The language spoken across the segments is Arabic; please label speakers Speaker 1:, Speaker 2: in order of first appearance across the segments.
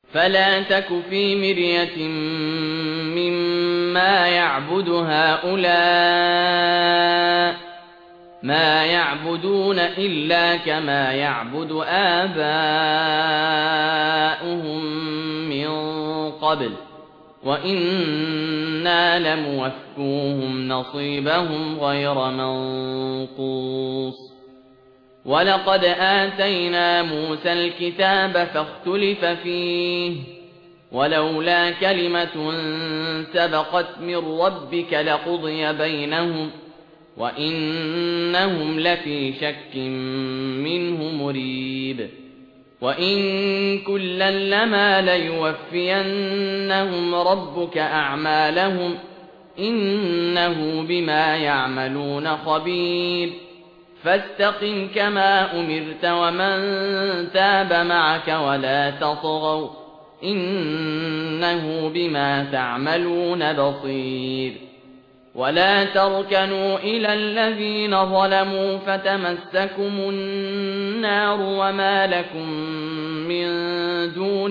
Speaker 1: فلا تك في مرية مما يعبد هؤلاء ما يعبدون إلا كما يعبد آباؤهم من قبل وإنا لموفوهم نصيبهم غير منقوص ولقد آتينا موسى الكتاب فاختلف فيه ولولا كلمة سبقت من ربك لقضي بينهم وإنهم لفي شك منه مريب وإن كلا لما ليوفينهم ربك أعمالهم إنه بما يعملون خبير فاستقم كما أمرت ومن تاب معك ولا تطغوا إنه بما تعملون بصير ولا تركنوا إلى الذين ظلموا فتمسكم النار وما لكم من دون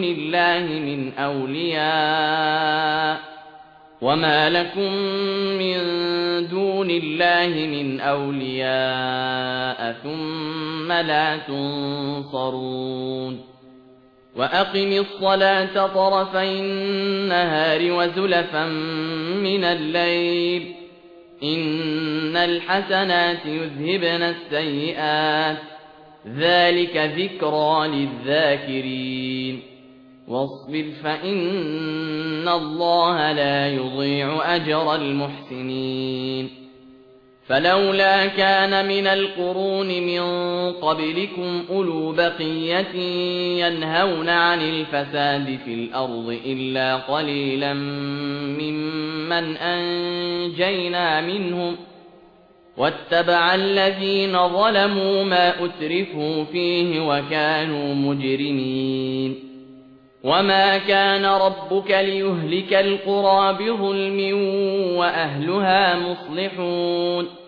Speaker 1: الله من أولياء ثم لا تنصرون وأقم الصلاة طرفي النهار وزلفا من الليل إن الحسنات يذهبن السيئات ذلك ذكرى للذاكرين واصبر فإن الله لا يضيع أجر المحسنين فلولا كان من القرون من قبلكم أولو بقية ينهون عن الفساد في الأرض إلا قليلا ممن أنجينا منهم واتبع الذين ظلموا ما أترفوا فيه وكانوا مجرمين وما كان ربك ليهلك القرى بظلم وأهلها مصلحون